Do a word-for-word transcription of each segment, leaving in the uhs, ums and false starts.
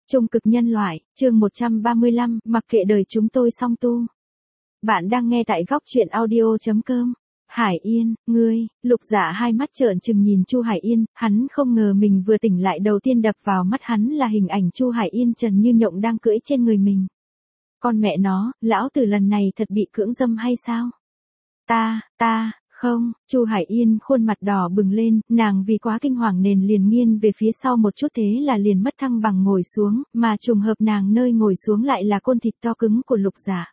Trung cực nhân loại, chương một trăm ba mươi lăm, mặc kệ đời chúng tôi song tu. Bạn đang nghe tại góc truyện audio chấm com. Hải Yên, ngươi, Lục Dạ hai mắt trợn trừng nhìn Chu Hải Yên, hắn không ngờ mình vừa tỉnh lại đầu tiên đập vào mắt hắn là hình ảnh Chu Hải Yên trần như nhộng đang cưỡi trên người mình. Con mẹ nó, lão tử lần này thật bị cưỡng dâm hay sao? Ta, ta, không, Chu Hải Yên khuôn mặt đỏ bừng lên, nàng vì quá kinh hoàng nên liền nghiêng về phía sau một chút thế là liền mất thăng bằng ngồi xuống, mà trùng hợp nàng nơi ngồi xuống lại là côn thịt to cứng của Lục Dạ.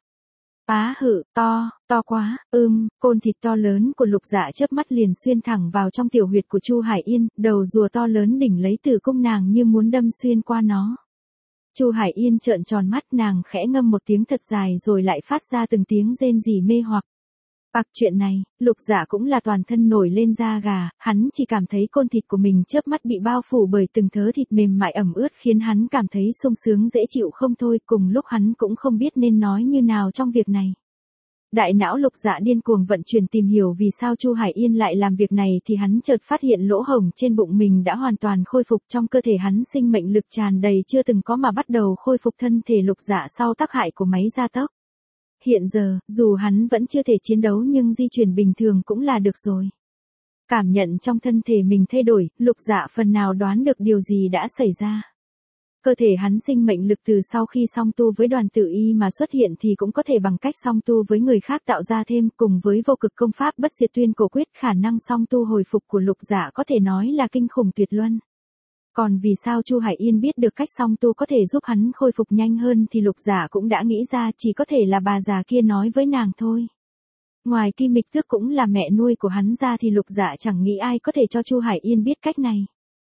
Á hự, to, to quá, ưm, côn thịt to lớn của Lục Dạ chớp mắt liền xuyên thẳng vào trong tiểu huyệt của Chu Hải Yên, đầu rùa to lớn đỉnh lấy tử cung nàng như muốn đâm xuyên qua nó. Chu Hải Yên trợn tròn mắt, nàng khẽ ngâm một tiếng thật dài rồi lại phát ra từng tiếng rên rỉ mê hoặc. Bạc chuyện này, Lục Dạ cũng là toàn thân nổi lên da gà, hắn chỉ cảm thấy côn thịt của mình chớp mắt bị bao phủ bởi từng thớ thịt mềm mại ẩm ướt khiến hắn cảm thấy sung sướng dễ chịu không thôi, cùng lúc hắn cũng không biết nên nói như nào trong việc này. Đại não Lục Dạ điên cuồng vận chuyển tìm hiểu vì sao Chu Hải Yên lại làm việc này thì hắn chợt phát hiện lỗ hổng trên bụng mình đã hoàn toàn khôi phục, trong cơ thể hắn sinh mệnh lực tràn đầy chưa từng có mà bắt đầu khôi phục thân thể Lục Dạ sau tác hại của máy gia tốc. Hiện giờ, dù hắn vẫn chưa thể chiến đấu nhưng di chuyển bình thường cũng là được rồi. Cảm nhận trong thân thể mình thay đổi, Lục Dạ phần nào đoán được điều gì đã xảy ra. Cơ thể hắn sinh mệnh lực từ sau khi song tu với Đoàn Tử Y mà xuất hiện thì cũng có thể bằng cách song tu với người khác tạo ra thêm, cùng với vô cực công pháp bất diệt tuyên cổ quyết, khả năng song tu hồi phục của Lục Dạ có thể nói là kinh khủng tuyệt luân. Còn vì sao Chu Hải Yên biết được cách song tu có thể giúp hắn khôi phục nhanh hơn thì Lục Dạ cũng đã nghĩ ra, chỉ có thể là bà già kia nói với nàng thôi. Ngoài Kim Mịch Tước cũng là mẹ nuôi của hắn ra thì Lục Dạ chẳng nghĩ ai có thể cho Chu Hải Yên biết cách này.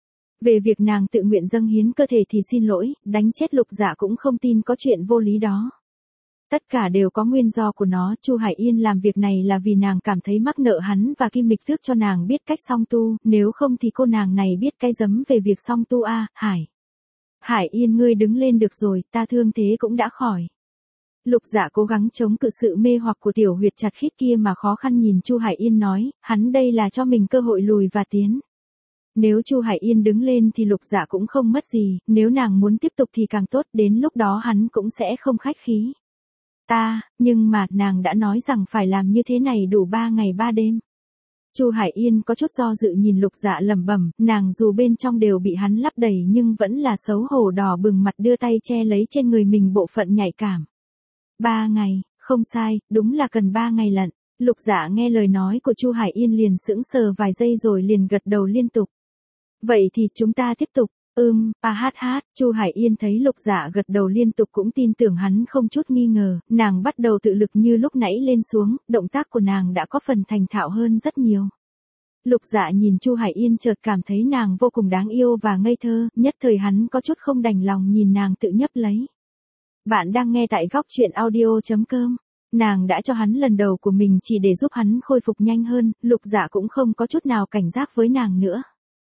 Về việc nàng tự nguyện dâng hiến cơ thể thì xin lỗi, đánh chết Lục Dạ cũng không tin có chuyện vô lý đó. Tất cả đều có nguyên do của nó, Chu Hải Yên làm việc này là vì nàng cảm thấy mắc nợ hắn và Kim Mịch Tước cho nàng biết cách song tu, nếu không thì cô nàng này biết cái giấm về việc song tu a, à, Hải. Hải Yên ngươi đứng lên được rồi, ta thương thế cũng đã khỏi. Lục Dạ cố gắng chống cự sự mê hoặc của tiểu huyệt chặt khít kia mà khó khăn nhìn Chu Hải Yên nói, hắn đây là cho mình cơ hội lùi và tiến. Nếu Chu Hải Yên đứng lên thì Lục Dạ cũng không mất gì, nếu nàng muốn tiếp tục thì càng tốt, đến lúc đó hắn cũng sẽ không khách khí. Ta, nhưng mà, nàng đã nói rằng phải làm như thế này đủ ba ngày ba đêm. Chu Hải Yên có chút do dự nhìn Lục Dạ lẩm bẩm, nàng dù bên trong đều bị hắn lấp đầy nhưng vẫn là xấu hổ đỏ bừng mặt đưa tay che lấy trên người mình bộ phận nhạy cảm. Ba ngày, không sai, đúng là cần ba ngày lận. Lục Dạ nghe lời nói của Chu Hải Yên liền sững sờ vài giây rồi liền gật đầu liên tục. Vậy thì chúng ta tiếp tục. Ừm, a hát hát, Chu Hải Yên thấy Lục Dạ gật đầu liên tục cũng tin tưởng hắn không chút nghi ngờ, nàng bắt đầu tự lực như lúc nãy lên xuống, động tác của nàng đã có phần thành thạo hơn rất nhiều. Lục Dạ nhìn Chu Hải Yên chợt cảm thấy nàng vô cùng đáng yêu và ngây thơ, nhất thời hắn có chút không đành lòng nhìn nàng tự nhấp lấy. Bạn đang nghe tại góc truyện audio chấm com. Nàng đã cho hắn lần đầu của mình chỉ để giúp hắn khôi phục nhanh hơn, Lục Dạ cũng không có chút nào cảnh giác với nàng nữa.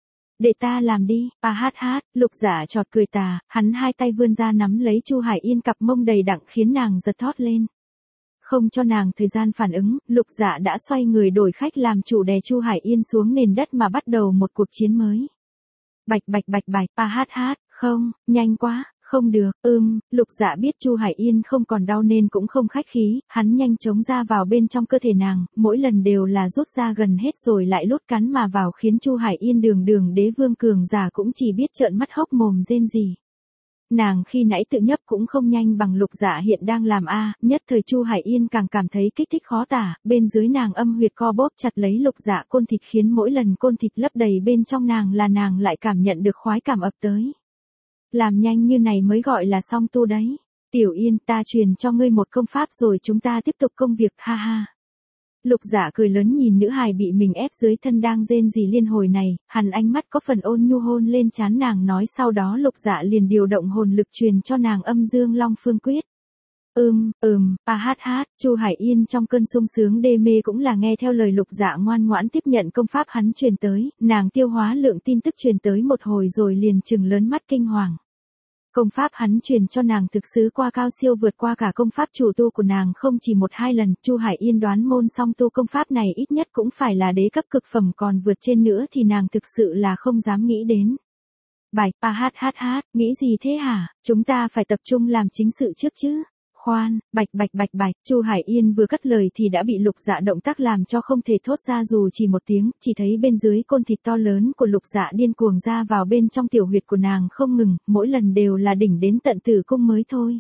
Để ta làm đi, a hát hát, Lục Dạ chọt cười tà, hắn hai tay vươn ra nắm lấy Chu Hải Yên cặp mông đầy đặn khiến nàng giật thót lên. Không cho nàng thời gian phản ứng, Lục Dạ đã xoay người đổi khách làm chủ đè Chu Hải Yên xuống nền đất mà bắt đầu một cuộc chiến mới. Bạch bạch bạch bạch, a hát hát, không, nhanh quá. Không được, ưm, Lục Dạ biết Chu Hải Yên không còn đau nên cũng không khách khí, hắn nhanh chóng ra vào bên trong cơ thể nàng, mỗi lần đều là rút ra gần hết rồi lại lút cắn mà vào khiến Chu Hải Yên đường đường đế vương cường giả cũng chỉ biết trợn mắt hốc mồm rên rỉ. Nàng khi nãy tự nhấp cũng không nhanh bằng Lục Dạ hiện đang làm a, nhất thời Chu Hải Yên càng cảm thấy kích thích khó tả, bên dưới nàng âm huyệt co bóp chặt lấy Lục Dạ côn thịt khiến mỗi lần côn thịt lấp đầy bên trong nàng là nàng lại cảm nhận được khoái cảm ập tới. Làm nhanh như này mới gọi là song tu đấy. Tiểu Yên, ta truyền cho ngươi một công pháp rồi chúng ta tiếp tục công việc, ha ha. Lục Dạ cười lớn nhìn nữ hài bị mình ép dưới thân đang rên rỉ liên hồi này, hắn ánh mắt có phần ôn nhu hôn lên trán nàng nói, sau đó Lục Dạ liền điều động hồn lực truyền cho nàng âm dương long phương quyết. Ừm, ừm, a hát hát, Chu Hải Yên trong cơn sung sướng đê mê cũng là nghe theo lời Lục Dạ ngoan ngoãn tiếp nhận công pháp hắn truyền tới, nàng tiêu hóa lượng tin tức truyền tới một hồi rồi liền trừng lớn mắt kinh hoàng. Công pháp hắn truyền cho nàng thực sự qua cao siêu vượt qua cả công pháp chủ tu của nàng không chỉ một hai lần, Chu Hải Yên đoán môn song tu công pháp này ít nhất cũng phải là đế cấp cực phẩm, còn vượt trên nữa thì nàng thực sự là không dám nghĩ đến. bạch, a hát hát hát, nghĩ gì thế hả, chúng ta phải tập trung làm chính sự trước chứ. Khoan, bạch bạch bạch bạch, Chu Hải Yên vừa cất lời thì đã bị Lục Dạ động tác làm cho không thể thốt ra dù chỉ một tiếng, chỉ thấy bên dưới côn thịt to lớn của Lục Dạ điên cuồng ra vào bên trong tiểu huyệt của nàng không ngừng, mỗi lần đều là đỉnh đến tận tử cung mới thôi.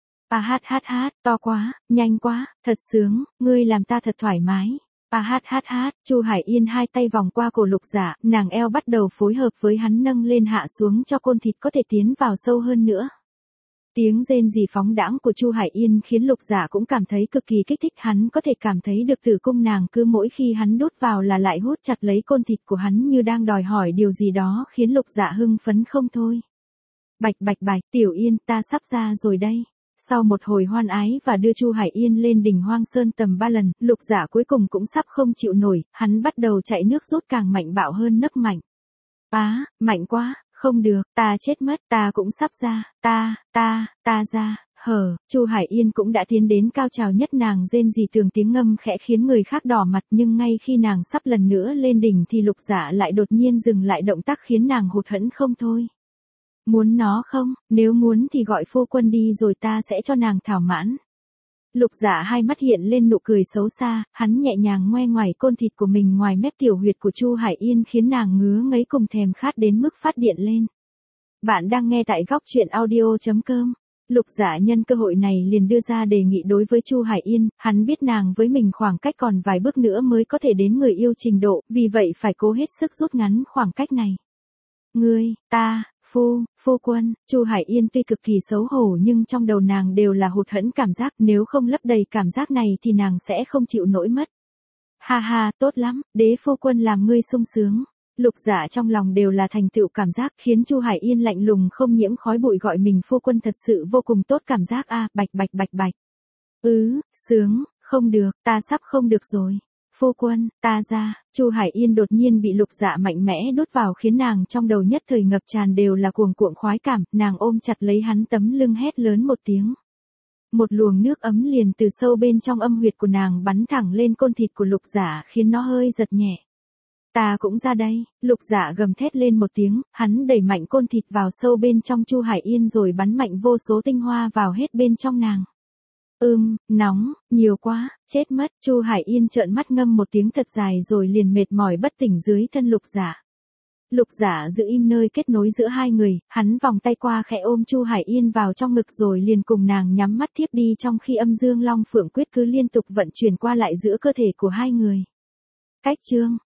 A hát hát hát, to quá, nhanh quá, thật sướng, ngươi làm ta thật thoải mái. A hát hát hát, Chu Hải Yên hai tay vòng qua cổ Lục Dạ, nàng eo bắt đầu phối hợp với hắn nâng lên hạ xuống cho côn thịt có thể tiến vào sâu hơn nữa. Tiếng rên rỉ phóng đãng của Chu Hải Yên khiến Lục Dạ cũng cảm thấy cực kỳ kích thích, hắn có thể cảm thấy được tử cung nàng cứ mỗi khi hắn đút vào là lại hút chặt lấy côn thịt của hắn như đang đòi hỏi điều gì đó khiến Lục Dạ hưng phấn không thôi. Bạch bạch bạch, Tiểu Yên, ta sắp ra rồi đây. Sau một hồi hoan ái và đưa Chu Hải Yên lên đỉnh Hoang Sơn tầm ba lần, Lục Dạ cuối cùng cũng sắp không chịu nổi, hắn bắt đầu chạy nước rút càng mạnh bạo hơn nấc mạnh. Á, mạnh quá, không được, ta chết mất, ta cũng sắp ra, ta, ta, ta ra, hở, Chu Hải Yên cũng đã tiến đến cao trào nhất, nàng rên rỉ từng tiếng ngâm khẽ khiến người khác đỏ mặt, nhưng ngay khi nàng sắp lần nữa lên đỉnh thì Lục Dạ lại đột nhiên dừng lại động tác khiến nàng hụt hẫng không thôi. Muốn nó không, nếu muốn thì gọi phu quân đi rồi ta sẽ cho nàng thỏa mãn. Lục Dạ hai mắt hiện lên nụ cười xấu xa, hắn nhẹ nhàng ngoe ngoải côn thịt của mình ngoài mép tiểu huyệt của Chu Hải Yên khiến nàng ngứa ngấy cùng thèm khát đến mức phát điện lên. Bạn đang nghe tại góc truyện audio chấm com. Lục Dạ nhân cơ hội này liền đưa ra đề nghị đối với Chu Hải Yên, hắn biết nàng với mình khoảng cách còn vài bước nữa mới có thể đến người yêu trình độ, vì vậy phải cố hết sức rút ngắn khoảng cách này. Ngươi, ta, phu, phu quân, Chu Hải Yên tuy cực kỳ xấu hổ nhưng trong đầu nàng đều là hụt hẫng cảm giác, nếu không lấp đầy cảm giác này thì nàng sẽ không chịu nổi mất. Ha ha, tốt lắm, đế phu quân làm ngươi sung sướng. Lục Dạ trong lòng đều là thành tựu cảm giác khiến Chu Hải Yên lạnh lùng không nhiễm khói bụi gọi mình phu quân thật sự vô cùng tốt cảm giác a, à, bạch bạch bạch bạch. Ừ, sướng, không được, ta sắp không được rồi. Phu quân, ta ra, Chu Hải Yên đột nhiên bị Lục Dạ mạnh mẽ đút vào khiến nàng trong đầu nhất thời ngập tràn đều là cuồng cuộn khoái cảm, nàng ôm chặt lấy hắn tấm lưng hét lớn một tiếng. Một luồng nước ấm liền từ sâu bên trong âm huyệt của nàng bắn thẳng lên côn thịt của Lục Dạ khiến nó hơi giật nhẹ. Ta cũng ra đây, Lục Dạ gầm thét lên một tiếng, hắn đẩy mạnh côn thịt vào sâu bên trong Chu Hải Yên rồi bắn mạnh vô số tinh hoa vào hết bên trong nàng. Ưm, nóng, nhiều quá, chết mất, Chu Hải Yên trợn mắt ngâm một tiếng thật dài rồi liền mệt mỏi bất tỉnh dưới thân Lục Dạ. Lục Dạ giữ im nơi kết nối giữa hai người, hắn vòng tay qua khẽ ôm Chu Hải Yên vào trong ngực rồi liền cùng nàng nhắm mắt thiếp đi trong khi âm dương long phượng quyết cứ liên tục vận chuyển qua lại giữa cơ thể của hai người. Cách chương